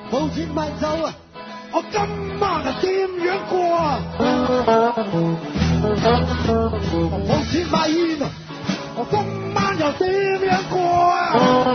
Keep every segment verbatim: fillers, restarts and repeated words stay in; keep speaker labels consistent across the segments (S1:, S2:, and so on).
S1: 冇錢買酒啊！我今晚係點樣過啊？冇錢買煙啊！我今晚又點樣過啊？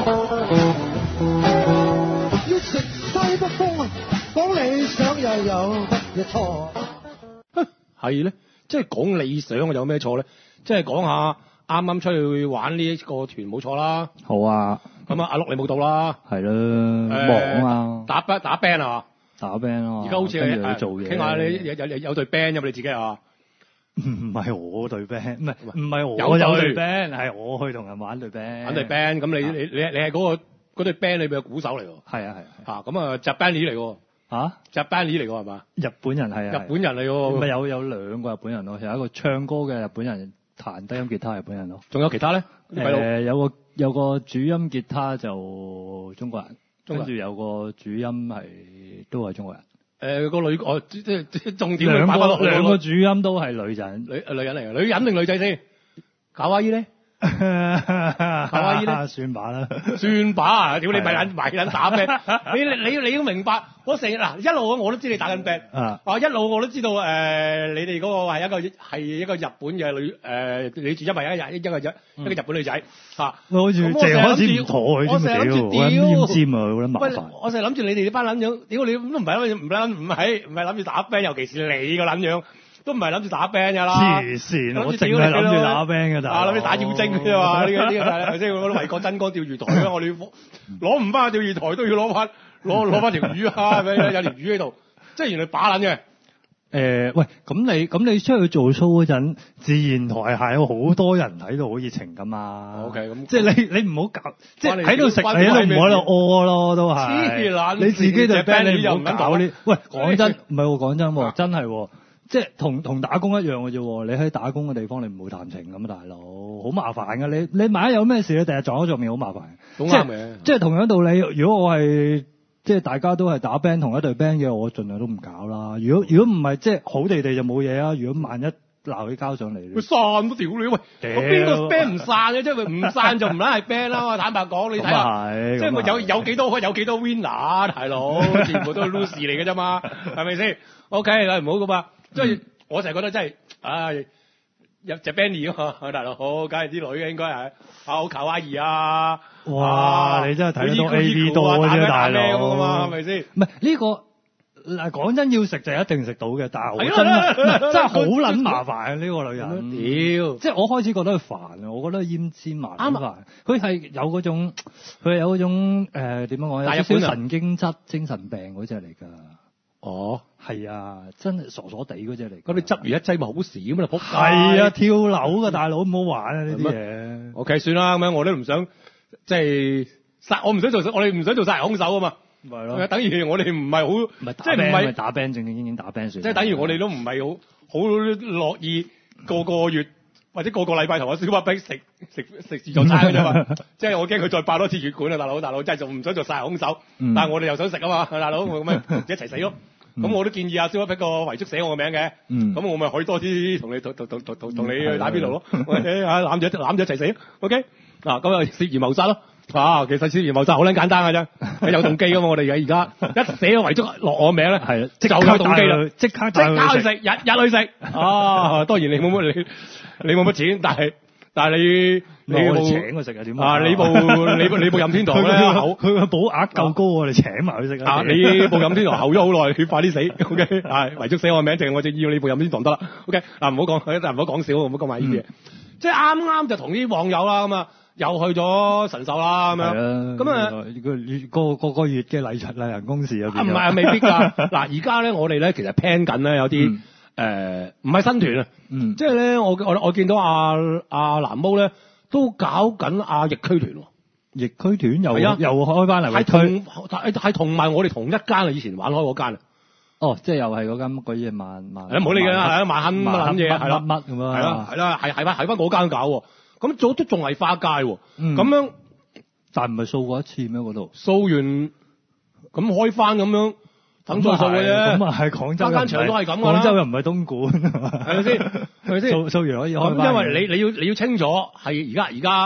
S1: 要食西北風啊！講理想又有乜嘢錯？
S2: 係咧，即係講理想有咩錯咧？即係講下啱啱出去玩呢一個團冇錯啦。
S3: 好啊。
S2: 咁啊，阿碌你冇到啦。
S3: 係啦，忙啊嘛。
S2: 打打 band 啊嘛。
S3: 打 band 啊。
S2: 而家好似
S3: 你做嘢。
S2: 傾下你有有有有隊 band 有冇你自己啊？
S3: 唔係我隊 band，唔係唔係我有隊 band，係我去同人玩隊 band。
S2: 玩隊 band，咁你你你你係嗰個嗰隊 band 裏邊嘅鼓手嚟喎。
S3: 係啊係。
S2: 嚇咁啊，扎 band 嚟喎。嚇？扎 band 嚟喎係嘛？
S3: 日本人係啊。
S2: 日本人嚟喎。
S3: 咪有有兩個日本人咯，有一個唱歌嘅日本人，彈低音吉他日本人咯。
S2: 仲有其他咧？
S3: 誒有個有個主音吉他就中國人，跟住有個主音係都係中國人。
S2: 誒個女哦，即即即重點
S3: 兩個兩個主音都係女人，
S2: 女女人嚟嘅，女人定女仔先？卡哇伊咧？卡哇伊咧？
S3: 算把啦，
S2: 算把啊！屌你咪撚咪撚打 band，你你你要明白，我成日嗱一路我都知你打緊 band，啊一路我都知道誒你哋嗰個係一個係一個日本嘅女誒女主音係一個日一個日一個日本女仔嚇。
S3: 我好似淨係開始唔妥佢添，屌！我奄尖啊，好撚麻煩。
S2: 我成日諗住你哋呢班撚樣，屌你都唔係諗唔撚唔係唔係諗住打 band，尤其是你個撚樣。都唔係諗住打 band 㗎啦，
S3: 黐線！我淨係諗住打 band 㗎咋，
S2: 啊諗住打妖精㗎嘛？呢個呢個係咪先？我都為國爭光釣魚台啊！我哋攞唔翻釣魚台都要攞翻攞攞翻條魚啊！係咪有條魚喺度？即係原來把撚嘅。
S3: 誒喂，咁你咁你出去做 show 嗰陣，自然台下有好多人喺度好熱情㗎嘛。
S2: OK，咁
S3: 即係你你唔好搞，即係喺度食，你都唔好喺度屙咯，都係。黐撚！你自己對 band 你唔好搞呢。喂，講真，唔係喎，講真喎，真係喎。即係同同打工一樣嘅啫喎，你喺打工嘅地方你唔會談情咁啊，大佬好麻煩㗎。你你萬一有咩事你第日撞咗上面好麻煩。
S2: 好啱嘅。
S3: 即係同樣道理，如果我係即係大家都係打 band 同一隊 band 嘅，我盡量都唔搞啦。如果如果唔係即係好地地就冇嘢啊。如果萬一鬧起交上嚟，
S2: 佢散都屌你喂！我邊個 band 唔散嘅？即係唔散就唔撚係 band 啦嘛。坦白講，你睇下，即係有有幾多有幾多 winner 大佬，全部都係 loser 嚟嘅啫嘛，係咪先 ？OK，唔好咁啊。即係、嗯、我成日覺得真係，唉，入隻 Benny 啊嘛，大佬，好，梗係啲女嘅應該係，啊好卡哇伊啊，
S3: 哇，啊、你真係睇到 A V 多啫，大佬，
S2: 係咪先？
S3: 唔係呢個嗱，講真要食就一定食到嘅，但係我真係真係好撚麻煩啊！呢、呢個女人，屌，即係我開始覺得佢煩啊，我覺得奄尖麻煩，佢係有嗰種，佢係有嗰種誒點樣講，有少少神經質、精神病嗰隻嚟㗎。
S2: 哦，
S3: 係啊，真係傻傻地嗰隻嚟。
S2: 咁你執完一劑咪好事咁啊？仆街！
S3: 係啊，跳樓㗎大佬，唔好玩啊呢啲嘢。
S2: OK，算啦，咁樣我都唔想即係殺，我唔想做，我哋唔想做殺人兇手啊嘛。
S3: 咪係咯，
S2: 等於我哋唔係好，即係唔係
S3: 打 band 正正經經打 band 算。
S2: 即係等於我哋都唔係好好樂意個個月或者個個禮拜同我小巴兵食食食自助餐㗎啫嘛。即係我驚佢再爆多次血管啊，大佬大佬，真係仲唔想做殺人兇手，嗯、但係我哋又想食啊嘛，大佬咁咪一齊死咯。咁、嗯、我都建議阿小巴兵個遺囑寫我個名嘅，咁、嗯、我咪可以多啲同你同同同同同你去打邊爐咯。誒啊攬住攬住一齊死 ，OK 嗱咁啊涉嫌謀殺咯。啊，其實涉嫌謀殺好撚簡單㗎啫，有動機㗎嘛。我哋而家一寫個遺囑落我名咧，係即就有動機啦，即刻即刻去食，日日去食。啊，當然你冇乜你你冇乜錢，但係但係你你冇
S3: 請佢食啊？點
S2: 啊？你部你部你部任天堂咧，
S3: 佢佢保額夠高喎，你請埋佢食
S2: 啊！你部任天堂候咗好耐，佢快啲死。O K，係遺囑寫我名，淨係我就要你部任天堂得啦。O K，嗱唔好講，唔好講笑，唔好講埋呢啲嘢。即係啱啱就同啲網友啦咁啊。又去咗神獸啦咁樣，咁啊
S3: 個個個月嘅禮出禮人公事有啲，
S2: 唔係啊，未必㗎。嗱，而家咧我哋咧其實 plan 緊咧有啲誒唔係新團啊，嗯，即係咧我我我見到阿阿藍毛咧都搞緊阿疫區團喎，
S3: 疫區團又又開翻嚟，
S2: 係同係係同埋我哋同一間啊，以前玩開嗰間啊。
S3: 哦，即係又係嗰間乜鬼嘢萬萬，
S2: 誒唔好理佢啦，係啊萬亨乜撚嘢係啦，
S3: 乜咁樣，
S2: 係啦係啦係係翻係翻嗰間搞喎。咁早都仲係花街喎，咁、嗯、樣，
S3: 但唔係掃過一次咩？嗰度
S2: 掃完，咁開翻咁樣，等再掃嘅啫。
S3: 咁啊係廣州，
S2: 間場都係咁㗎啦。
S3: 廣州又唔係東莞，
S2: 係咪先？係咪先？
S3: 掃掃完可以開翻。
S2: 咁因為你你要你要清楚，係而家而家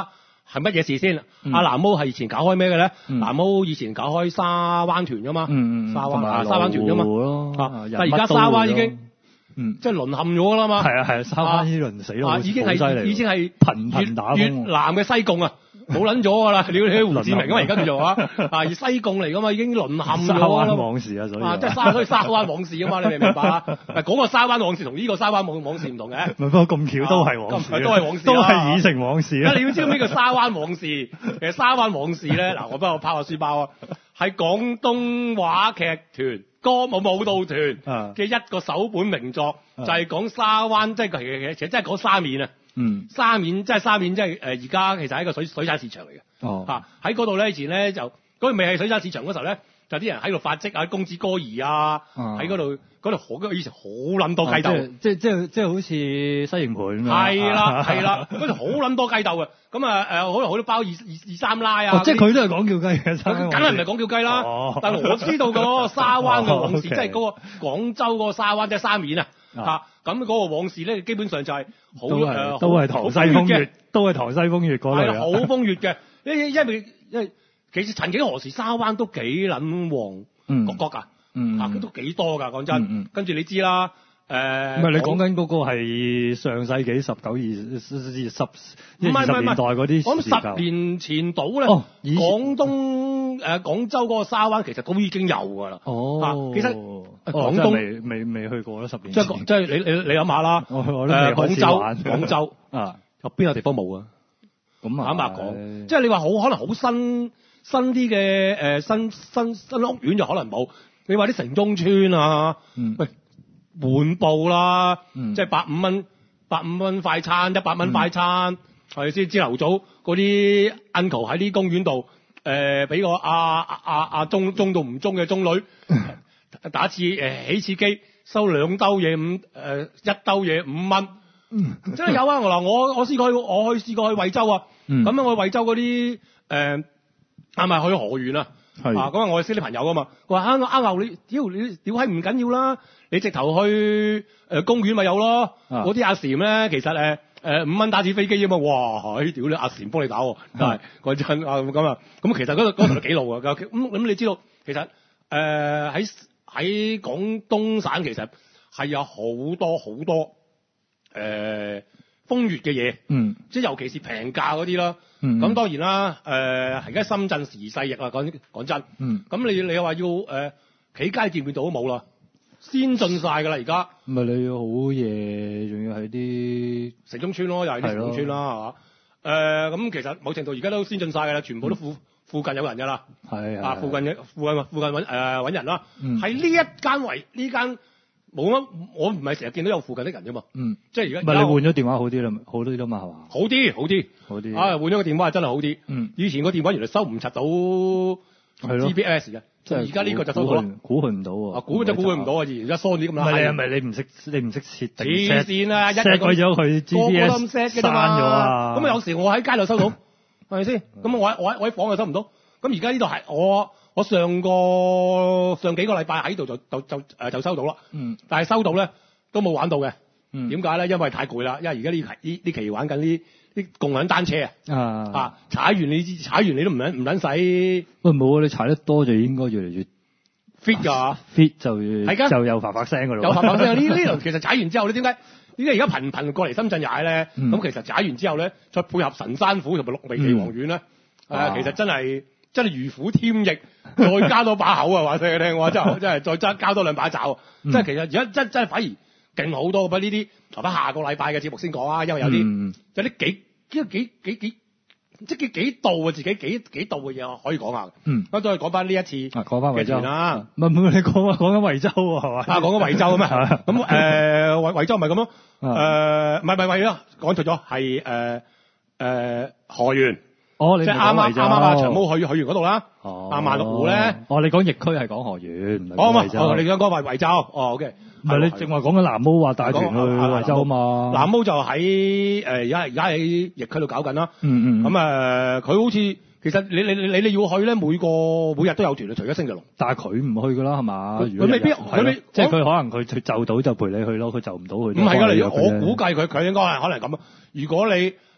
S2: 係乜嘢事先？阿、嗯啊、藍毛係以前搞開咩嘅咧？嗯、藍毛以前搞開沙灣團噶嘛，嗯嗯、沙灣啊沙灣團噶嘛，啊、但係而家沙灣已經，嗯，即係淪陷咗啦嘛。係啊係啊，沙灣呢輪死咯、啊，已經係已經係頻頻打越南嘅西貢啊！冇撚咗噶啦，你你胡志明啊嘛，而家叫做啊，啊而西貢嚟噶嘛，已經淪陷咗。沙灣往事啊，所以啊，即係沙所以沙灣往事啊嘛，你明唔明白啊？嗰、嗰個沙灣往事同呢個沙灣往往事唔同嘅。不過咁巧都係往事，都係往事，都係已成往事啊！你要知道咩叫沙灣往事？其實沙灣往事咧，嗱，我幫我拋下書包啊，係廣東話劇團歌舞舞蹈團嘅一個首本名作，啊、就係講沙灣，即係其實其實真係講沙面啊。嗯，沙面即係沙面，即係誒而家其實係一個水水產市場嚟嘅。哦，嚇喺嗰度咧，以前咧就嗰度未係水產市場嗰時候咧，就啲人喺度發跡啊，公子哥兒啊，喺嗰度嗰度好，以前好撚多雞竇。即即即即好似西營盤咁樣。係啦係啦，嗰度好撚多雞竇嘅。咁啊誒，可能好多包二二二三拉啊。哦，即係佢都係講叫雞嘅。梗係唔係講叫雞啦？哦，但係我知道嗰個沙灣嘅往事，即係嗰個廣州嗰個沙灣即係沙面啊。嚇咁嗰個往事咧，基本上就係好誒，都係唐西風月，都係唐西風月嗰類啊，好風月嘅。因因因為因為其實曾幾何時沙灣都幾撚旺，角角㗎，嗯，嚇都幾多㗎，講真。跟住你知啦，誒，唔係你講緊嗰個係上世紀十九二十十二十年代嗰啲，我諗十年前到咧，廣東誒廣州嗰個沙灣其實都已經有㗎啦。哦，其實。廣東未未未去過啦，十年前。即係即係你你你諗下啦，我我都未開始玩。廣州廣州啊，有邊個地方冇啊？咁啊，坦白講，即係你話好可能好新新啲嘅誒新新新屋苑就可能冇。你話啲城中村啊，嗯、喂滿布啦，嗯、即係百五蚊百五蚊快餐，一百蚊快餐，係咪先？朝頭早嗰啲 uncle 喺啲公園度誒，俾、呃、個阿阿阿阿中中到唔中嘅中女。打次誒、呃、起次機收兩兜嘢五誒一兜嘢五蚊，嗯，真係有啊！嗱，我我試過去，我去試過去惠州啊，咁樣、嗯、我去惠州嗰啲誒係咪去河源啊？係啊，咁啊我識啲朋友噶嘛，佢話啊阿牛你屌你屌閪唔緊要啦，你直頭去誒、呃、公園咪有咯，嗰啲、啊、阿禪咧其實誒誒五蚊打次飛機啊嘛，哇！屌你阿禪幫你打喎，係嗰陣啊咁啊，咁其實嗰度嗰條幾路啊，咁咁、嗯、你知道其實誒喺。呃喺廣東省其實係有好多好多誒、呃、風月嘅嘢，嗯，即係尤其是平價嗰啲啦。咁、嗯、當然啦，誒而家深圳時勢易啊，講講真，嗯，咁你你又話要誒企街店面度都冇啦，先進晒㗎啦而家。唔係你要好夜，仲要喺啲城中村咯，又係啲城中村啦，係嘛？誒咁其實某程度而家都先進晒㗎啦，全部都附。嗯附近有人㗎啦，係啊，附近嘅附近附近揾誒揾人啦，喺呢、嗯、一間為呢間冇乜，我唔係成日見到有附近啲人㗎嘛，嗯，即係而家唔係你換咗電話好啲啦，好啲啦嘛係嘛？好啲好啲好啲，啊換咗個電話係真係好啲，嗯，以前個電話原來收唔柒到 G P S 嘅，即係而家呢個就收到啦，估佢唔到喎，啊估就估佢唔到啊，而家 Sony 咁啦，唔係你係咪你唔識你唔識設定黐線啊，set 鬼咗佢 G P S 刪咗啊，咁啊有時我喺街度收到。係咪先？咁我喺我喺我喺房又收唔到。咁而家呢度係我我上個上幾個禮拜喺度就就就誒就收到啦。嗯。但係收到咧都冇玩到嘅。嗯。點解咧？因為太攰啦。因為而家呢期呢呢期玩緊啲啲共享單車啊。啊。啊！踩完你踩完你都唔撚唔撚使。喂冇啊！你踩得多就應該越嚟越 fit 㗎。fit 就係㗎。就有發發聲㗎咯。有發發聲。呢呢輪其實踩完之後你點解？點解而家頻頻過嚟深圳踩咧？咁、嗯、其實踩完之後咧，再配合神山虎同埋綠眉岐黃苑咧，誒、嗯呃，其實真係真係如虎添翼，再加多把口啊！話俾你聽，我真係真係再加加多兩把爪，即係、嗯、其實而家真真係反而勁好多。不過呢啲留翻下個禮拜嘅節目先講啊，因為有啲、嗯、有啲幾幾幾幾幾即係幾幾度啊，自己幾幾度嘅嘢可以講下。嗯，咁都係講翻呢一次講翻惠州啦。唔係唔係，你講啊，講緊惠州喎，係嘛？啊，講緊惠州啊嘛。咁誒惠惠州咪咁咯。誒，唔係唔係惠州，講錯咗，係誒誒河源。哦，你即係啱啱啱啱啊長毛去去完嗰度啦。哦。啊萬綠湖咧。哦，你講疫區係講河源，唔係講惠州。哦，你講講惠惠州。哦，OK。唔係你正話講緊藍毛話帶團去惠州啊嘛。藍毛就喺誒而家而家喺疫區度搞緊啦。嗯嗯。咁誒，佢好似其實你你你你要去咧，每個每日都有團啊，除咗星期六。但係佢唔去噶啦，係嘛？佢未必，佢未即係佢可能佢就到就陪你去咯，佢就唔到去。唔係㗎，你我估計佢佢應該係可能咁啊。如果你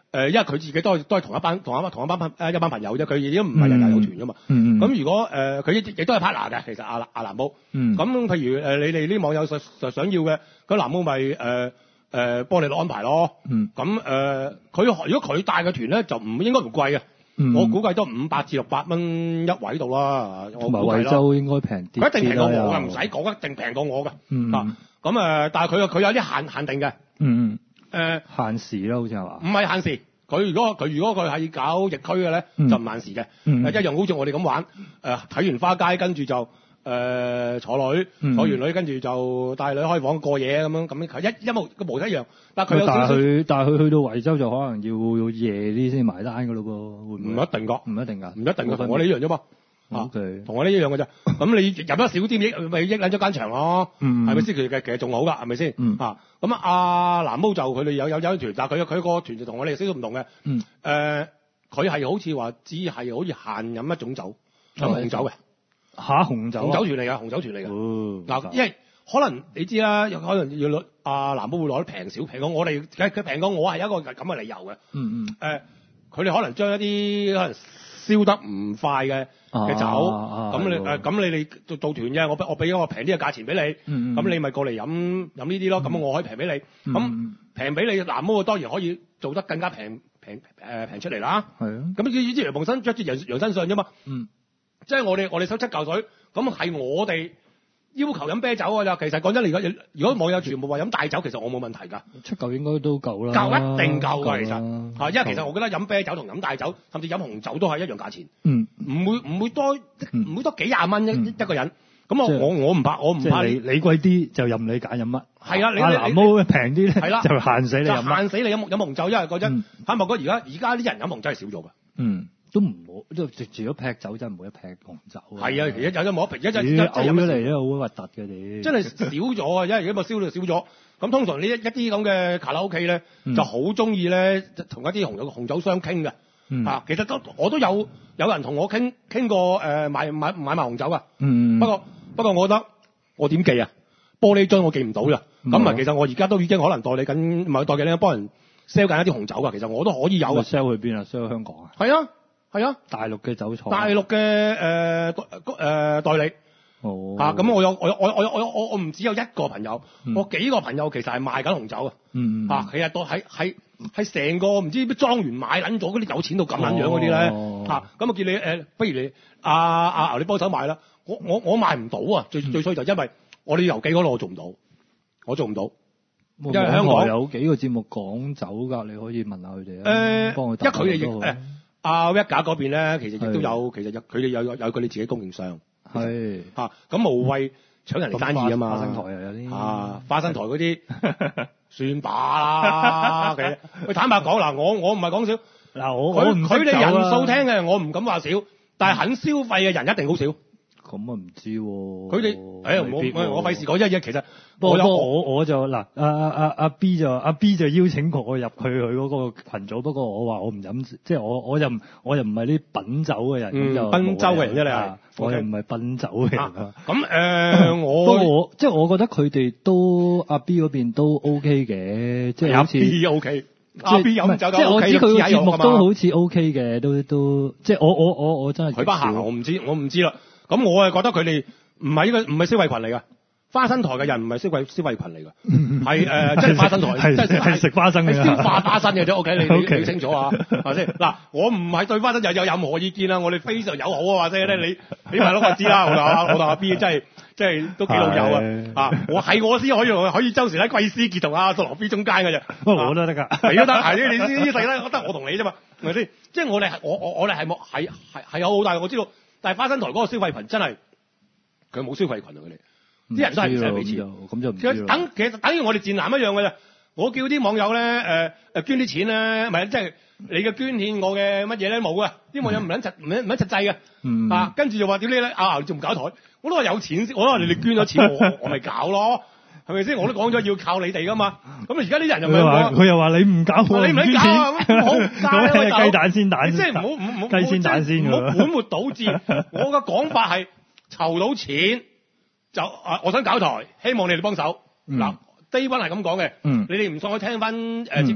S2: 誒，因為佢自己都係都係同一班同一班同一班朋誒一班朋友啫，佢已經唔係人人有團噶嘛。
S3: 嗯
S2: 咁、嗯、如果誒佢亦亦都係 partner 嘅，其實阿阿藍毛。
S3: 嗯。
S2: 咁譬如誒、呃、你哋啲網友實實想要嘅，咁藍毛咪誒誒幫你攞安排咯。
S3: 嗯。
S2: 咁誒佢如果佢帶嘅團咧，就唔應該唔貴嘅。嗯、我估計都五百至六百蚊一位度啦。
S3: 同埋惠州應該平啲。
S2: 佢一定平過我㗎，唔使講，一定平過我㗎。
S3: 嗯。
S2: 啊，咁誒，但係佢佢有啲限限定嘅。
S3: 嗯嗯。誒、
S2: 呃，
S3: 限時啦，好似係嘛？
S2: 唔係限時，佢如果佢如果佢係搞疫區嘅咧，
S3: 嗯、
S2: 就唔限時嘅、嗯，一樣好似我哋咁玩。誒、呃，睇完花街，跟住就誒、呃、坐女，嗯、坐完女跟住就帶女開房過夜咁樣，咁佢一一模個模一樣。但係佢有少少，但係佢
S3: 但係佢去到惠州就可能要要夜啲先埋單㗎咯噃，會唔會？
S2: 唔一定㗎，
S3: 唔一定㗎，
S2: 唔一定㗎，同我哋一樣啫嘛。
S3: 啊，同、okay.
S2: 我呢一樣嘅啫。咁你入得少啲，益咪益撚咗間場咯。嗯，係咪先？其實其實仲好㗎，係咪先？嗯。啊，咁啊，阿藍毛就佢哋有有有一團，但係佢佢個團就同我哋少少唔同嘅。嗯。誒、呃，佢係好似話只係好似限飲一種酒，係、嗯、紅酒嘅。
S3: 嚇，紅酒、啊？紅酒團嚟㗎，紅酒團嚟㗎。嗱、哦，因為可能你知啦，有可能要攞阿藍毛會攞啲平少平過我哋，佢佢平過我係一個咁嘅理由嘅。嗯嗯。誒、呃，佢哋可能將一啲可能燒得唔快嘅嘅酒，咁、啊啊、你誒咁、呃、你哋做做團啫，我我俾咗個平啲嘅價錢俾你，咁、嗯、你咪過嚟飲飲呢啲咯，咁、嗯、我可以平俾你，咁平俾你藍毛當然可以做得更加平平誒平出嚟啦。係啊，咁以之前本身着住洋洋身上啫嘛，嗯，即係我哋我哋收七嚿水，咁係我哋要求飲啤酒㗎咋，其實講真，如果如果網友全部話飲大酒，其實我冇問題㗎。七嚿應該都夠啦。夠一定夠㗎，其實嚇，因為其實我覺得飲啤酒同飲大酒，甚至飲紅酒都係一樣價錢。嗯。唔會唔會多唔、嗯、會多幾廿蚊一、嗯、一個人。咁我我我唔怕，我唔怕你。你貴啲就任你揀飲乜。係啊，你阿藍毛平啲咧，係啦，就限死你飲乜。限死你飲飲紅酒，因為嗰陣坦白講，而家而家啲人飲紅酒係少咗㗎。嗯。都唔好，即係除咗劈酒真係冇得劈紅酒。係啊，而家有咗冇得劈，一陣一陣飲咗嚟咧，好核突嘅你。真係少咗啊！因為而家個銷量少咗，咁通常呢一一啲咁嘅卡拉 OK 咧，就好中意咧同一啲紅酒紅酒商傾嘅。嗯。啊，其實都我都有有人同我傾傾過誒買買買埋紅酒㗎。嗯。不過不過我覺得我點記啊？玻璃樽我記唔到啦。咁啊，其實我而家都已經可能代理緊，唔係代理緊幫人 sell 緊一啲紅酒㗎。其實我都可以有啊。sell 去邊啊 ？sell 去香港啊？係啊。係啊，大陸嘅酒廠，大陸嘅誒誒代理，哦，嚇、啊、咁我有我有我我我我我唔只有一個朋友，嗯、我幾個朋友其實係賣緊紅酒嘅，嗯嚇、啊，其實都喺喺喺成個唔知咩莊園買撚咗嗰啲有錢到咁撚樣嗰啲咧，嚇、哦，咁啊叫你誒、呃，不如你阿阿牛你幫手買啦，我我我賣唔到啊，最、嗯、最衰就因為我哋郵寄嗰度我做唔到，我做唔到。因為香港有幾個節目講酒㗎，你可以問下佢哋啊，幫我一佢哋亦誒。阿 Vega 嗰邊咧，其實亦都有，其實佢哋有有佢哋自己供應商，係嚇，咁無謂搶人哋生意啊嘛。花生台又有啲啊，花生台嗰啲算把啦。其實喂，坦白講嗱，我我唔係講笑嗱，我佢佢哋人數聽嘅，我唔敢話少，但係肯消費嘅人一定好少。咁啊唔知喎，佢哋誒我我費事講一嘢，其實我有我我就嗱阿阿阿阿 B 就阿 B 就邀請過我入去佢嗰個羣組，不過我話我唔飲，即係我我就我又唔係啲品酒嘅人，咁就賓州嘅人啫，你係我又唔係賓酒嘅人啊。咁誒我不過我即係我覺得佢哋都阿 B 嗰邊都 OK 嘅，即係好似 B OK。阿 B 飲酒即係我知佢個節目都好似 OK 嘅，都都即係我我我我真係佢不行，我唔知我唔知啦。咁我係覺得佢哋唔係呢個唔係消費群嚟㗎，花生台嘅人唔係消費消費群嚟㗎，係誒即係花生台，即係食花生嘅，消化花生嘅啫。OK，你你你清楚啊？係咪先？嗱，我唔係對花生又有任何意見啦，我哋非常友好啊，或者咧你你咪攞我知啦，我同阿我同阿 B 真係即係都幾老友啊！啊，我係我先可以可以周時喺貴司傑同阿羅 B 中間㗎啫，我都得㗎，你都得，係你你呢世咧，我得我同你啫嘛，係咪先？即係我哋係我我我哋係冇係係係有好大，我知道。但係花生台嗰個消費群真係佢冇消費群啊！佢哋啲人都係唔使俾錢，咁就唔知啦。其實等其實等於我哋賤男一樣嘅啫。我叫啲網友咧誒誒捐啲錢咧，唔係即係你嘅捐獻我嘅乜嘢咧冇啊！啲網友唔撚實唔撚唔撚實際嘅，嗯、啊跟住就話點呢咧啊仲唔搞台？我都話有錢先，我都話你哋捐咗錢我我咪搞咯，係咪先？我都講咗要靠你哋噶嘛。咁而家啲人又唔係話佢又話你唔搞，你唔撚搞啊！唔好搞雞蛋先蛋，即係唔好唔好雞先蛋先，唔好本末倒置。我嘅講法係籌到錢就啊，我想搞台，希望你哋幫手嗱。Day One 係咁講嘅，你哋唔信我聽翻誒節目，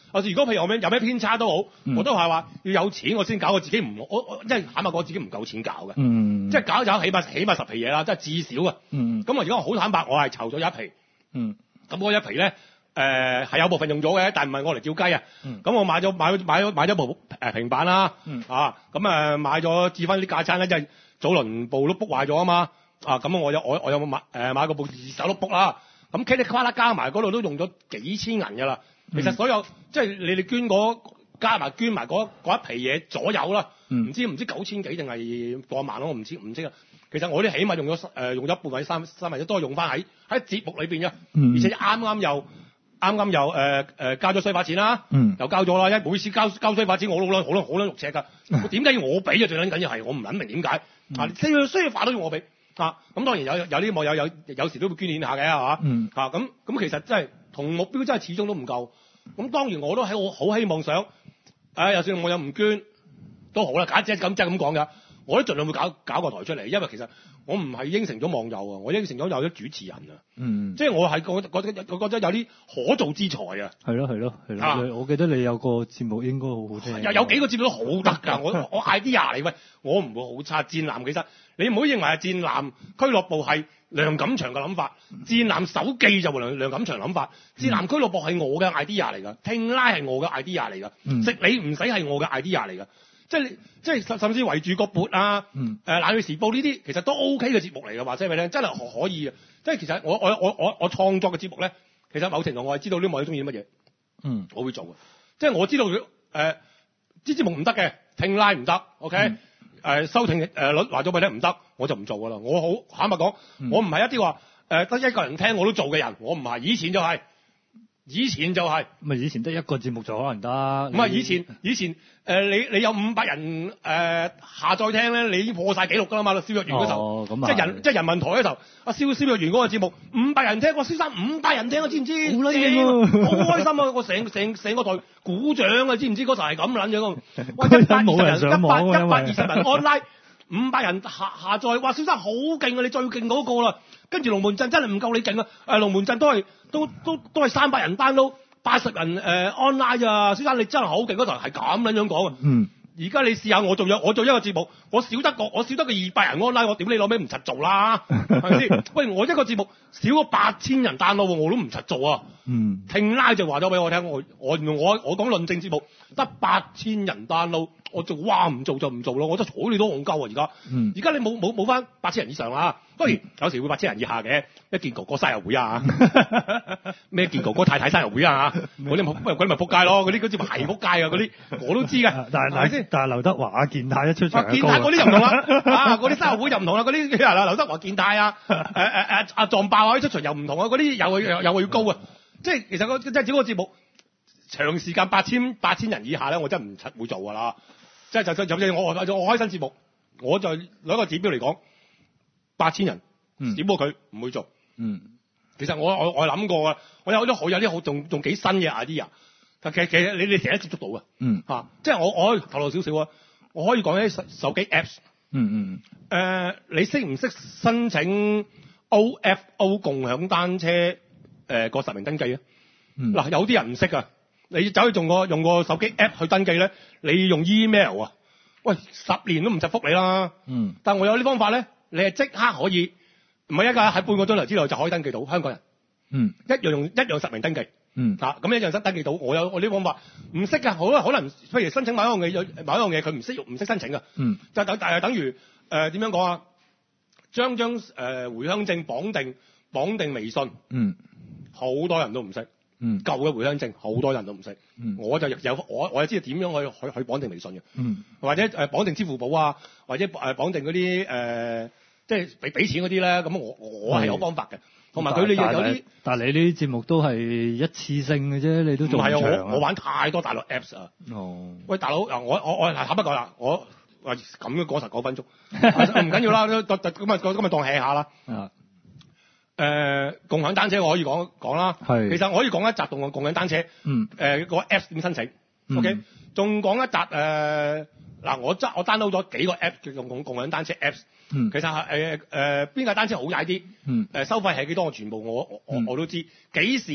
S2: 我如果譬如我咩有咩偏差都好，
S3: 嗯、
S2: 我都係話要有錢我先搞，我自己唔我我即係坦白講，我自己唔夠錢搞嘅。
S3: 嗯，
S2: 即係搞咗起碼起碼十皮嘢啦，即係至少啊。
S3: 嗯，
S2: 咁我而家好坦白，我係籌咗一皮。
S3: 嗯，
S2: 咁嗰一皮咧，誒、呃、係有部分用咗嘅，但唔係我嚟叫雞啊。咁、
S3: 嗯、
S2: 我買咗買買咗買咗部誒平板啦。
S3: 嗯、
S2: 啊，咁誒買咗置翻啲架撐咧，即係早輪部 notebook 壞咗啊嘛。啊，咁我有我我有買誒、呃、買過部二手 notebook啦。咁 K 哩夸啦加埋嗰度都用咗幾千銀㗎啦。其實所有、嗯、即係你哋捐嗰加埋捐埋嗰一皮嘢左右啦。唔、嗯、知唔知九千幾定係過萬咯？我唔知唔知啊。其實我啲起碼用咗誒、呃、用咗一半或者三三分一都係用翻喺喺節目裏邊嘅、嗯，而且啱啱又啱啱又誒誒交咗稅法錢啦，嗯、又交咗啦，因為每次交交稅法錢我都好撚好撚好撚肉赤㗎，點解要我俾啊？最撚緊要係我唔撚明點解啊？需要需要法都要我俾啊！咁當然有有啲網友有有，有時都會捐獻下嘅係嘛？嗯、啊咁咁其實真係同目標真係始終都唔夠。咁當然我都係好好希望想，誒、啊、就算我有唔捐都好啦，假設咁即係咁講㗎。我都盡量會搞搞個台出嚟，因為其實我唔係應承咗網友啊，我應承咗有啲主持人啊，嗯，即係我係覺得覺得我覺得有啲可造之才啊，係咯係咯係咯，啊、我記得你有個節目應該好好聽，有有幾個節目都好得㗎，我我 idea 嚟喂，我唔會好差。戰艦其實你唔好認為係戰艦俱樂部係梁錦祥嘅諗法，戰艦手記就梁梁錦祥諗法，戰艦俱樂部係我嘅 idea 嚟㗎，聽拉係我嘅 idea 嚟㗎，嗯、食你唔使係我嘅 idea 嚟㗎。即係即係甚甚至圍住個缽啊，誒、嗯呃《冷血時報》呢啲其實都 OK 嘅節目嚟嘅，話聲俾你聽，真係可可以嘅。即係其實我我我我我創作嘅節目咧，其實某程度我係知道啲網友中意乜嘢，嗯，我會做嘅。即係我知道佢誒啲節目唔得嘅，聽拉唔得 ，OK，誒、嗯呃、收聽誒率話咗俾你唔得，我就唔做㗎啦。我好坦白講，嗯、我唔係一啲話誒得一個人聽我都做嘅人，我唔係。以前就係、是。以前就係、是，咪以前得一個節目就可能得。唔係以前，以前誒、呃、你你有五百人誒、呃、下載聽咧，你已經破晒紀錄㗎啦嘛！蕭若元嗰時候，哦、即係人即係人民台嗰時候，阿蕭蕭若元嗰個節目五百人聽，我蕭生五百人聽，我知唔知？好撚勁喎，好開心啊！我成成成個台鼓掌啊！知唔知嗰時係咁撚樣？哇！一百二十人，一百一百二十人 online， 五百人下下載，哇！蕭生好勁啊！你最勁嗰個啦。跟住龍門陣真係唔夠你勁啊！誒龍門陣都係都都都係三百人 download， 八十人誒、呃、online 啊！先生你真係好勁，嗰台係咁樣樣講啊！嗯，而家你試下我做咗我做一個節目，我少得個我少得個二百人 online， 我屌你攞咩唔實做啦？係咪先？喂，我一個節目少過八千人 download， 我都唔實做啊！嗯，聽拉就話咗俾我聽，我我我我講論證節目得八千人 download。我做哇唔做就唔做咯，我真係睬你都戇鳩啊！而家，而家你冇冇冇翻八千人以上啦，當然、嗯、有時會八千人以下嘅，一見哥哥生日會啊，咩見哥哥太太生日會啊，嗰啲咪嗰啲咪撲街咯，嗰啲嗰啲係撲街啊，嗰啲我都知嘅。但係係先，但係劉德華啊，健太一出場，健太嗰啲就唔同啦，啊嗰啲生日會就唔同啦，嗰啲啊劉德華、健太啊，誒誒誒阿撞爆啊啲出場又唔同啊，嗰啲又又又會要高啊，即係其實個即係整個節目長時間八千八千人以下咧，我真係唔出會做㗎啦。即係就就就我我我開新節目，我就攞個指標嚟講，八千人，嗯，點過佢唔會做，嗯，其實我我我諗過啊，我有好多好有啲好仲仲幾新嘅 idea，其實其實你你成日接觸到嘅，嗯，嚇、啊，即係我我可以透露少少啊，我可以講啲手手機 apps，嗯嗯，誒、呃，你識唔識申請 O F O 共享單車誒個實名登記啊？嗱、嗯，有啲人唔識啊。你走去用個用個手機 app 去登記咧，你用 email 啊，喂，十年都唔實覆你啦。嗯。但係我有啲方法咧，你係即刻可以，唔係一個喺半個鐘頭之內就可以登記到香港人。嗯。一樣用一樣實名登記。嗯。嚇、啊，咁一樣識登記到。我有我啲方法，唔識㗎，好可能譬如申請某一樣嘢，有某一樣嘢佢唔識用，唔識申請㗎。嗯。就等但係等於誒點樣講啊？將張誒回鄉證綁定綁定微信。嗯。好多人都唔識。嗯，舊嘅回鄉證好多人都唔識，嗯，我就有我我就知道點樣去去去綁定微信嘅，嗯，或者誒綁定支付寶啊，或者誒綁定嗰啲誒即係俾俾錢嗰啲咧，咁我我係有方法嘅，同埋佢哋有啲，但係你呢啲節目都係一次性嘅啫，你都做唔長啊。唔係啊，我我玩太多大陸 Apps 啊。哦。喂，大佬啊，我我我坦白講啦，我話咁嘅講實九分鐘，唔緊要啦，咁啊咁啊咁啊當 hea 下啦。啊。誒、呃、共享單車我可以講講啦，其實我可以講一集共共享單車，嗯，誒、呃、個 Apps 點申請、嗯、，OK，仲講一集誒嗱、呃、我執我 download 咗幾個 Apps 叫共共共享單車 Apps，嗯，其實係誒誒邊架單車好踩啲，嗯，誒、呃、收費係幾多我全部我我我、嗯、我都知，幾時誒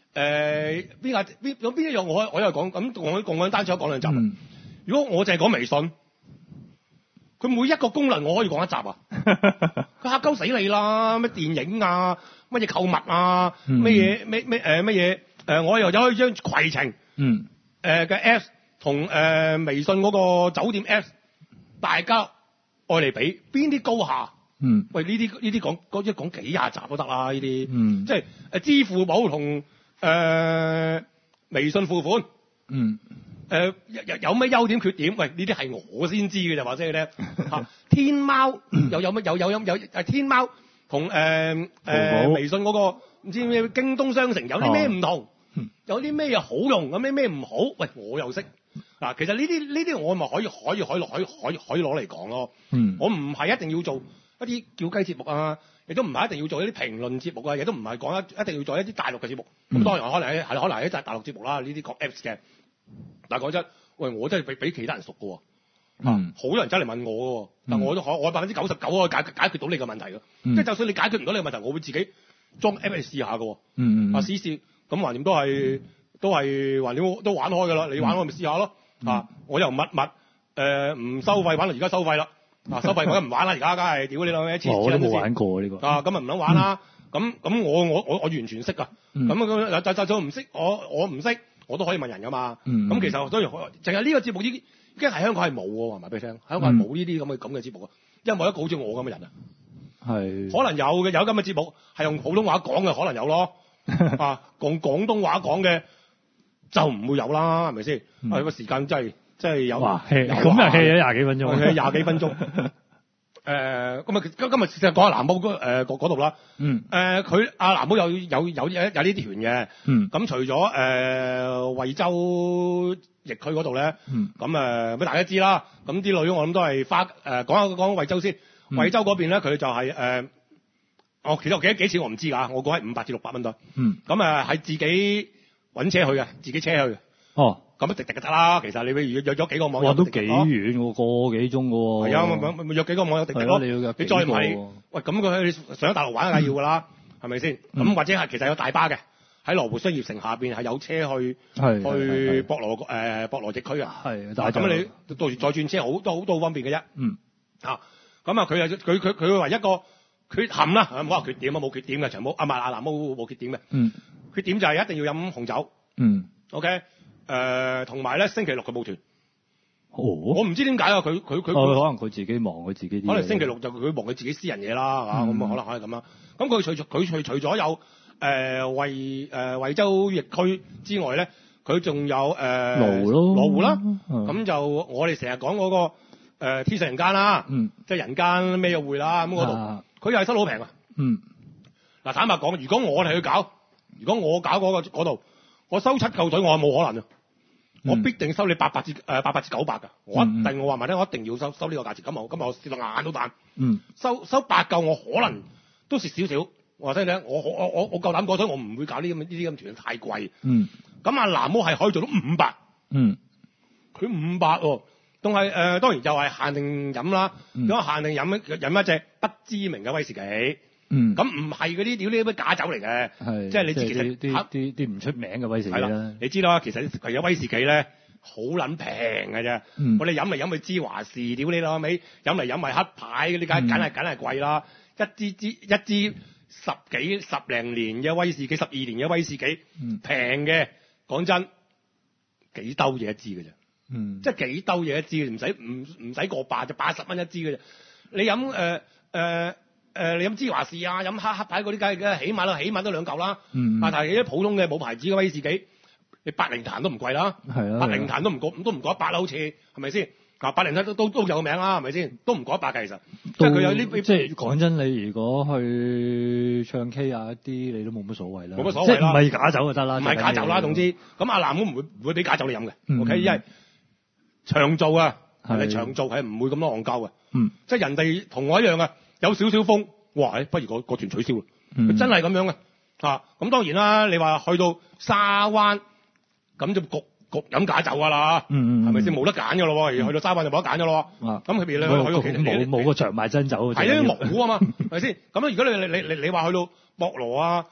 S2: 誒邊個邊有邊一樣我我又講咁我講緊單車講兩集。
S3: 嗯、
S2: 如果我淨係講微信，佢每一個功能我可以講一集啊！佢嚇鳩死你啦！咩電影啊，乜嘢購物啊，乜嘢咩咩誒乜嘢誒，我又有一張攜程
S3: 嗯
S2: 誒嘅 Apps 同誒微信嗰個酒店 Apps， 大家愛嚟比邊啲高下？
S3: 嗯，
S2: 喂呢啲呢啲講講一講幾廿集都得啦呢啲，
S3: 嗯，
S2: 即係誒支付寶同誒微信付款，
S3: 嗯。
S2: 誒、呃、有有咩優點缺點？喂，呢啲係我先知嘅就話聲咧嚇。天貓又有乜有有有有誒天貓同誒誒微信嗰、那個唔知咩京東商城有啲咩唔同？哦、有啲咩又好用，有咩咩唔好？喂，我又識嗱。其實呢啲呢啲我咪可以可以可以可以可以可以攞嚟講咯。
S3: 嗯，
S2: 我唔係一定要做一啲叫雞節目啊，亦都唔係一定要做一啲評論節目啊，亦都唔係講一一定要做一啲大陸嘅節目。咁、嗯、當然可能係可能係一集大陸節目啦。呢啲講 Apps 嘅。但係講真，喂，我真係比比其他人熟㗎喎，嗯，好多人真係問我㗎，但我都可我百分之九十九可以解解決到你嘅問題㗎，即係就算你解決唔到你嘅問題，我會自己裝 app 嚟試下㗎，嗯嗯，啊試試，咁橫掂都係都係橫掂都玩開㗎啦，你玩開咪試下咯，啊，我又密密誒唔收費，反到而家收費啦，啊收費我都唔玩啦，而家梗係屌你兩一次，
S3: 我都冇玩過呢個，
S2: 啊咁咪唔撚玩啦，咁咁我我我我完全識㗎，咁咁就就就唔識，我我唔識。我都可以問人噶嘛，咁、嗯、其實當然淨係呢個節目已經已經係香港係冇喎，話埋俾你聽，香港係冇呢啲咁嘅咁嘅節目啊，因為冇一個好似我咁嘅人啊，係可能有嘅，有咁嘅節目係用普通話講嘅，可能有咯，啊，講廣東話講嘅就唔會有啦，係咪先？嗯、啊個時間真係真係有，哇，咁又 hea 咗廿幾分鐘，廿幾分鐘。誒咁啊！今今日事實講下藍毛嗰誒嗰度啦。嗯。誒佢阿藍毛有有有有有呢啲團嘅。嗯。咁除咗誒、呃、惠州疫區嗰度咧。嗯。咁誒俾大家知啦。咁啲女我諗都係花誒、呃、講下講惠州先。嗯、惠州嗰邊咧佢就係、是、誒，我、呃、其實我記得幾錢我唔知㗎。我估係五百至六百蚊度。嗯。咁誒係自己揾車去嘅，自己車去嘅。哦。咁一滴滴就得啦，其實你譬如約咗幾個網友，哇，都幾遠喎，個幾鐘嘅喎。係啊，咪咪約幾個網友滴滴咯。你要約幾個？你再唔係，喂，咁佢上咗大陸玩梗係要㗎啦，係咪先？咁、嗯、或者係其實有大巴嘅，喺羅湖商業城下邊係有車去，去博羅誒博羅疫區啊。係，但係咁你到時再轉車好都好都好方便嘅啫。嗯。啊，咁啊，佢係佢佢佢唯一個缺陷啦，唔好話缺點啊，冇缺點嘅長毛啊，唔係阿藍毛冇缺點嘅。嗯。缺點就係一定要飲紅酒。嗯。OK。誒同埋咧，星期六佢冇團。哦，我唔知點解啊！佢佢佢可能佢自己忙佢自己啲。可能星期六就佢忙佢自己私人嘢啦，嚇咁啊，可能可以咁啦。咁佢除佢除除咗有誒惠誒惠州疫區之外咧，佢仲有誒羅湖咯，羅湖啦。咁就我哋成日講嗰個誒天上人間啦，嗯，即係人間咩約會啦咁嗰度，佢又係收得好平啊。嗯。嗱坦白講，如果我哋去搞，如果我搞嗰個嗰度。我收七嚿水，我係冇可能嘅、嗯，我必定收你八百至誒八百至九百㗎，我一定、嗯、我話埋咧，我一定要收收呢個價錢。咁我今日我蝕到眼都彈，嗯，收收八嚿我可能都蝕少少。我話聽你聽，我我我我我夠膽講，所以我唔會搞呢啲咁呢啲咁團太貴。嗯，咁阿藍毛係可以做到五百，嗯，佢五百喎，仲係誒當然又係限定飲啦，如、嗯、果限定飲飲一隻不知名嘅威士忌。嗯，咁唔係嗰啲屌呢啲假酒嚟嘅，係即係你知其實啲啲啲唔出名嘅威士忌啦。你知啦，其實係有威士忌咧，好撚平嘅啫。我哋飲嚟飲去芝華士，屌你老味，飲嚟飲咪黑牌嗰啲，梗梗係梗係貴啦。一支支一支十幾十零年嘅威士忌，十二年嘅威士忌，平嘅講真幾兜嘢一支嘅啫。嗯，即係幾兜嘢一支，唔使唔唔使過百就八十蚊一支嘅啫。你飲誒誒。呃呃誒、呃，你飲芝華士啊，飲黑黑牌嗰啲梗係起碼都起碼都兩嚿啦。嗯，但係啲普通嘅冇牌子嘅威士忌，你百靈壇都唔貴啦。係啊，百靈壇都唔過都唔過一百啦，好似係咪先？嗱，百靈壇都都都有個名啦，係咪先？都唔過一百嘅其實。即係佢有呢，即係講真，你如果去唱 K 啊一啲，你都冇乜所謂啦。冇乜所謂啦，唔係假酒就得啦。唔係假酒啦，總之咁阿藍都唔會唔會俾假酒你飲嘅。嗯、OK，因為長做啊，係你長做係唔會咁多戇鳩嘅。嗯，即係人哋同我一樣啊。有少少風，哇！不如個個團取消啦。嗯、真係咁樣嘅啊！咁當然啦，你話去到沙灣咁就焗焗飲假酒㗎啦。嗯嗯，係咪先冇得揀㗎咯？而去到沙灣就冇得揀㗎咯。咁佢邊咧去到其冇冇個場賣真酒。係啊，冇啊嘛，係咪先？咁如果你你你你話去到博羅啊，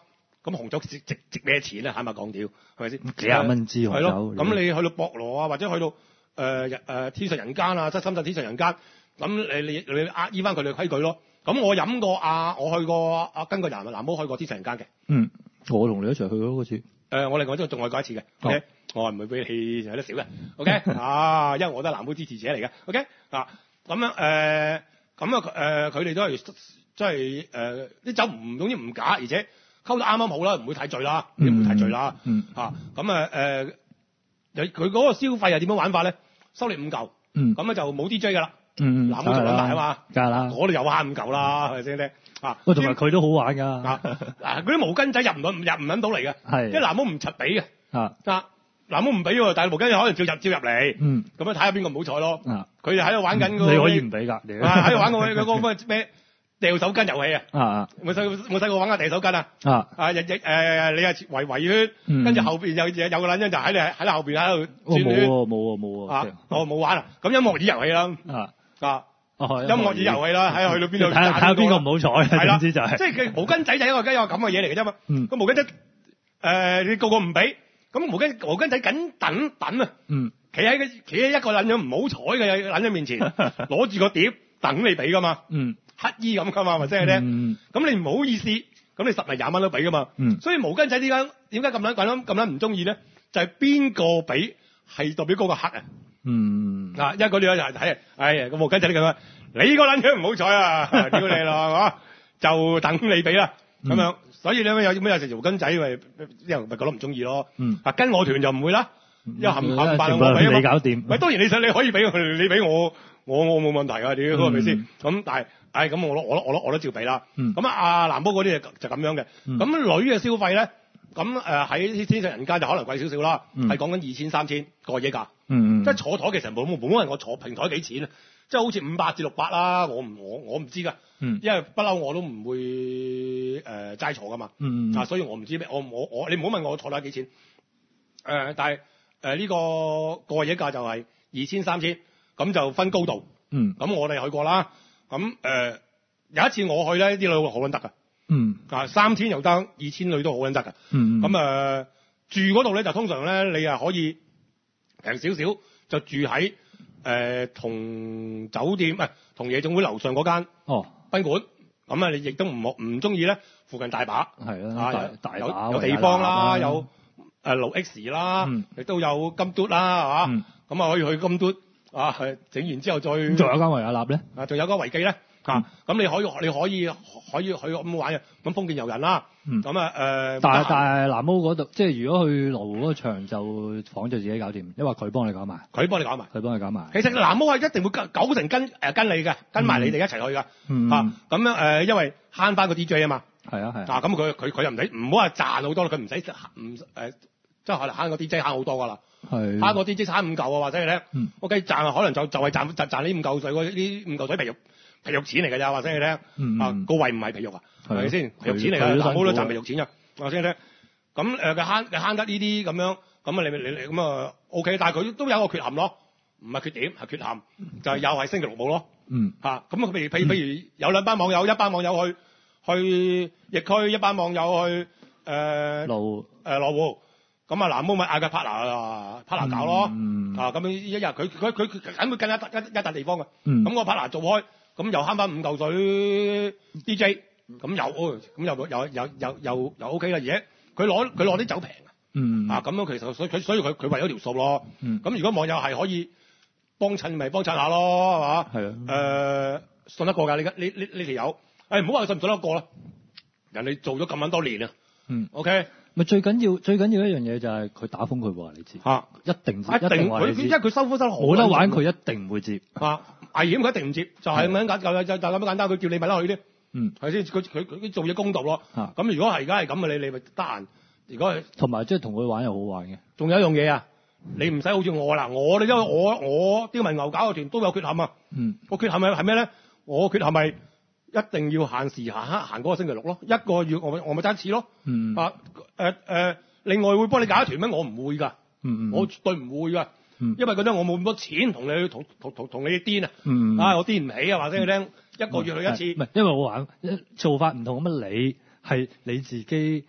S2: 咁紅酒值值值咩錢啊？係咪講屌？係咪先？
S3: 幾廿蚊支紅酒。
S2: 咁你去到博羅啊，或者去到誒誒、呃、天上人間啊，即係深圳天上人間，咁你你你呃依翻佢哋規矩咯。咁我飲過啊，我去過啊，跟個南南毛去過天上人間嘅。
S3: 嗯，我同你一齊去咗嗰次。
S2: 誒，我另外都仲去過一次嘅。O K，我係唔會俾你有得少嘅。O K，啊，因為我都係南毛支持者嚟嘅。O K，啊，咁樣誒，咁啊誒，佢哋都係即係誒啲酒唔總之唔假，而且溝得啱啱好啦，唔會太醉啦，唔、嗯、會太醉啦。
S3: 嗯。
S2: 嚇，咁啊誒，佢嗰個消費係點樣玩法咧？收你五嚿。嗯。咁咧就冇 D J 㗎啦。
S3: 嗯，
S2: 南毛做撚大啊嘛，
S3: 梗係啦，
S2: 我哋又慳五嚿啦，係咪先咧？啊，
S3: 喂，同埋佢都好玩㗎。
S2: 啊，嗱，嗰啲毛巾仔入唔到，入唔撚到嚟嘅，係，因為南毛唔柒俾嘅。啊，啊，南毛唔俾喎，但係毛巾仔可能照入照入嚟。嗯，咁樣睇下邊個唔好彩咯。啊，佢哋喺度玩緊嗰個，
S3: 你可以唔俾㗎。
S2: 啊，喺度玩嗰個嗰個咩掉手巾遊戲啊。啊，冇細冇細個玩過掉手巾啊。啊，啊，日日誒，你係圍圍圈，跟住後邊有有個撚樣就喺你喺你後邊喺度轉圈。冇喎，冇喎，冇喎。啊，我冇玩啊。咁音樂椅遊戲啦。啊。啊！音樂椅遊戲啦，喺去到邊度睇下睇下邊個唔好彩，係啦，就係即係佢毛巾仔就一個一個咁嘅嘢嚟嘅啫嘛。嗯，個毛巾仔誒，你個個唔俾，咁毛巾毛巾仔緊等等啊。嗯，企喺企喺一個撚樣唔好彩嘅撚樣面前，攞住個碟等你俾噶嘛。嗯，乞衣咁噶嘛，咪即係咧。嗯，咁你唔好意思，咁你十零廿蚊都俾噶嘛。嗯，所以毛巾仔點解點解咁撚咁撚咁撚唔中意咧？就係邊個俾係代表嗰個黑啊？嗯，嗱，一嗰啲咧就係睇，哎呀，個毛巾仔呢咁樣，你個撚樣唔好彩啊，屌你咯，係嘛，就等你俾啦，咁樣，所以咧有咩有時毛巾仔咪啲人咪覺得唔中意咯。嗯，啊跟我團就唔會啦，因為冚冚唪唥我俾啊嘛，你搞掂。咪當然你想你可以俾佢，你俾我，我我冇問題㗎，屌係咪先？咁但係，唉咁我都我都我都我都照俾啦。咁啊阿南波嗰啲就就咁樣嘅。咁女嘅消費咧，咁誒喺天上人間就可能貴少少啦，係講緊二千三千過夜價。嗯，即係坐台其實冇冇冇人我坐平台幾錢啊？即係好似五百至六百啦，我唔我我唔知㗎。嗯，因為不嬲我都唔會誒齋、呃、坐㗎嘛。嗯啊，所以我唔知咩，我我我你唔好問我坐台幾錢。誒、呃，但係誒呢個過夜價就係二千三千，咁就分高度。嗯，咁我哋去過啦。咁誒、呃、有一次我去咧，啲女好撚得㗎。嗯，啊三千又得，二千女都好撚得㗎。嗯咁誒、呃、住嗰度咧就通常咧你係可以。平少少就住喺誒同酒店誒同、呃、夜總會樓上嗰間哦賓館，咁啊你亦都唔唔中意咧，附近大把係啦、啊，大大把有，有地方啦，有誒六 X 啦，亦、嗯、都有金嘟啦，係嘛，咁啊可以去金嘟啊，整完之後再仲有間維也納咧，啊仲有間維記咧。嚇、嗯！咁、啊、你可以你可以可以去咁玩嘅，咁封建遊人啦。嗯。咁啊誒，但係但係南毛嗰度，即係如果去羅湖嗰個場就房就自己搞掂，因為佢幫你搞埋。佢幫你搞埋。佢幫你搞埋。其實南毛係一定會九成跟誒、呃、跟你嘅，跟埋你哋一齊去㗎。嗯。咁、啊、樣誒、呃，因為慳翻個 D J 啊嘛。係啊係。啊咁佢佢佢又唔使唔好話賺好多啦，佢唔使唔誒，即係可能慳個 D J 慳好多㗎啦。係。慳個 D J 慳五嚿啊，或者係咧。嗯。O K 賺可能就就係賺賺賺呢五嚿水嗰啲五嚿水皮肉。皮肉錢嚟㗎咋，話聲你聽、嗯，啊個胃唔係皮肉啊，係咪先？皮肉錢嚟㗎，南毛都賺皮肉錢㗎，話聲你聽。咁誒佢慳佢慳得呢啲咁樣，咁啊你你你咁啊 O K，但係佢都有個缺陷咯，唔係缺點係缺陷，就係、是、又係星期六冇咯。嗯。嚇、啊，咁啊譬如譬如譬如有兩班網友，一班網友去去疫區，一班網友去誒羅誒羅湖，咁啊南毛咪嗌個 partner 啊 partner 搞咯。嗯。啊咁樣一日佢佢佢佢梗會跟一一一笪地方㗎。嗯。咁個 partner 做開。咁又慳翻五嚿水 D J，咁又咁又又又又又又 O K 啦，而且佢攞佢攞啲酒平啊，嗯啊咁樣其實所以佢所以佢佢為咗條數咯，嗯咁如果網友係可以幫襯咪幫襯下咯，係嘛？係啊，誒、呃、信得過㗎，你你你你條友，誒唔好話佢信唔信得過啦，人哋做咗咁撚多年啊，嗯 OK，咪最緊要最緊要一樣嘢就係佢打風佢話你知，嚇、啊、一定知一定佢因為佢收風收好，冇得玩佢一定唔會接，啊危險佢一定唔接，就係咁樣簡就就就咁簡單，佢叫你咪得去啲，嗯係先，佢佢佢做嘢公道咯，咁、啊、如果係而家係咁嘅，你你咪得閒，如果同埋即係同佢玩又好玩嘅，仲有一樣嘢啊，你唔使好似我啦，我哋因為我我刁民牛搞個團都有缺陷啊，嗯個缺陷係係咩咧？我缺陷係一定要限時限刻行嗰個星期六咯，一個月我我咪爭一次咯，嗯啊誒誒、呃呃，另外會幫你搞一團咩？我唔會㗎，嗯嗯，我絕對唔會㗎。嗯、因為覺得我冇咁多錢同你同同同同你癲啊，嗯、啊我癲唔起啊，話聲你聽，一個月去一次。唔、嗯、係，因為我話做法唔同咁乜，你係你自己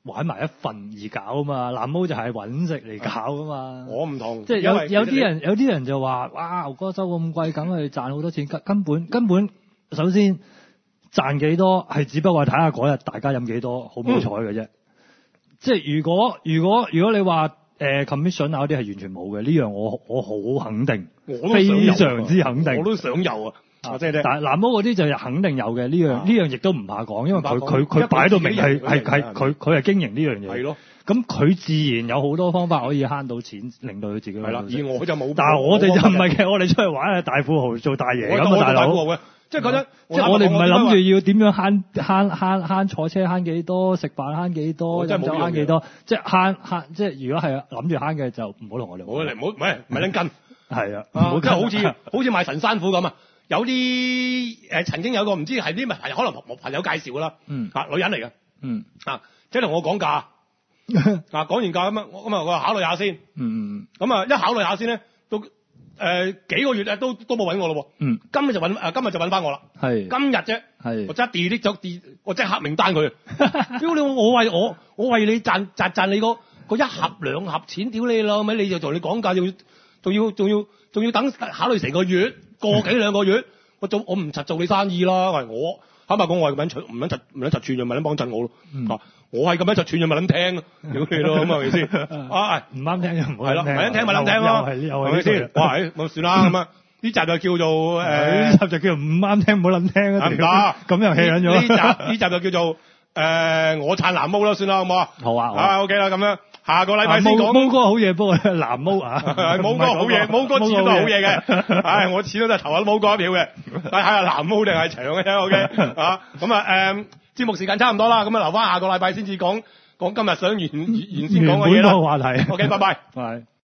S3: 玩埋一份而搞啊嘛，藍毛就係揾食嚟搞啊嘛。
S2: 我唔同，
S3: 即係有有啲人有啲人就話，哇牛哥收咁貴，梗係賺好多錢。根本根本首先賺幾多係只不過睇下嗰日大家飲幾多，好唔好彩嘅啫。即係如果如果如果你話誒、呃、commission 啊嗰啲係完全冇嘅，呢樣我我好肯定，
S2: 我都
S3: 非常之肯定，
S2: 我都想有啊。啊即係
S3: 但係藍毛嗰啲就肯定有嘅，呢樣呢樣亦都唔怕講，因為佢佢佢擺到明係係係佢佢係經營呢樣嘢。
S2: 係咯。
S3: 咁佢自然有好多方法可以慳到錢，令到佢自己係
S2: 啦。而我就冇。
S3: 但係我哋就唔係嘅，我哋出去玩係大富豪做大爺咁啊，大佬。
S2: 即係覺得，
S3: 即係我哋唔係諗住要點樣慳慳慳慳坐車慳幾多，食飯慳幾多，飲酒慳幾多，即係慳慳。即係如果係諗住慳嘅，就唔好同我哋。
S2: 我哋唔好唔係唔係拎斤。係啊，
S3: 即
S2: 係好似好似賣神山虎咁啊！有啲誒曾經有個唔知係啲咪可能朋友介紹㗎啦。
S3: 嗯。
S2: 啊，女人嚟嘅。
S3: 嗯。
S2: 啊，即係同我講價。啊，講完價咁啊，咁啊，我考慮下先。
S3: 嗯。
S2: 咁啊，一考慮下先咧，都誒、呃、幾個月咧都都冇揾我咯喎。
S3: 嗯。
S2: 今日就揾誒，今日就揾翻我啦。
S3: 係。
S2: 今日啫。
S3: 係。
S2: 我即刻 delete 咗 delete，我即刻黑名單佢。屌你！我為我我為你賺賺賺你個個一盒兩盒錢，屌你老味！你就同你講價，要仲要仲要仲要等考慮成個月，個幾兩個月，我做我唔柒做你生意啦。喂，我坦白講，我係咁樣唔撚柒唔撚柒串，就咪撚幫襯我咯。
S3: 嗯。
S2: 啊我係咁樣就串咗咪撚聽，屌你咯咁係咪先？啊，
S3: 唔啱聽就唔好聽。係咯，
S2: 唔係聽咪撚聽咯，係咪先？哇，誒，冇算啦咁啊！呢集就叫做誒，
S3: 呢集就叫做唔啱聽，唔好撚聽啊！
S2: 唔得，
S3: 咁又氣緊咗。
S2: 呢集呢集就叫做誒，我撐藍毛啦，算啦，好唔好啊？
S3: 好啊，
S2: 啊 OK 啦，咁樣下個禮拜先講。
S3: 毛哥好嘢，不過藍毛啊，
S2: 毛哥好嘢，毛哥始終都係好嘢嘅。唉，我始終都係投下毛哥一票嘅。睇下藍毛定係長嘅啫 ，OK 啊？咁啊誒。節目時間差唔多啦，咁啊留翻下個禮拜先至講講今日想原原原先講嘅嘢啦。
S3: 話題。
S2: OK，拜拜。
S3: 拜。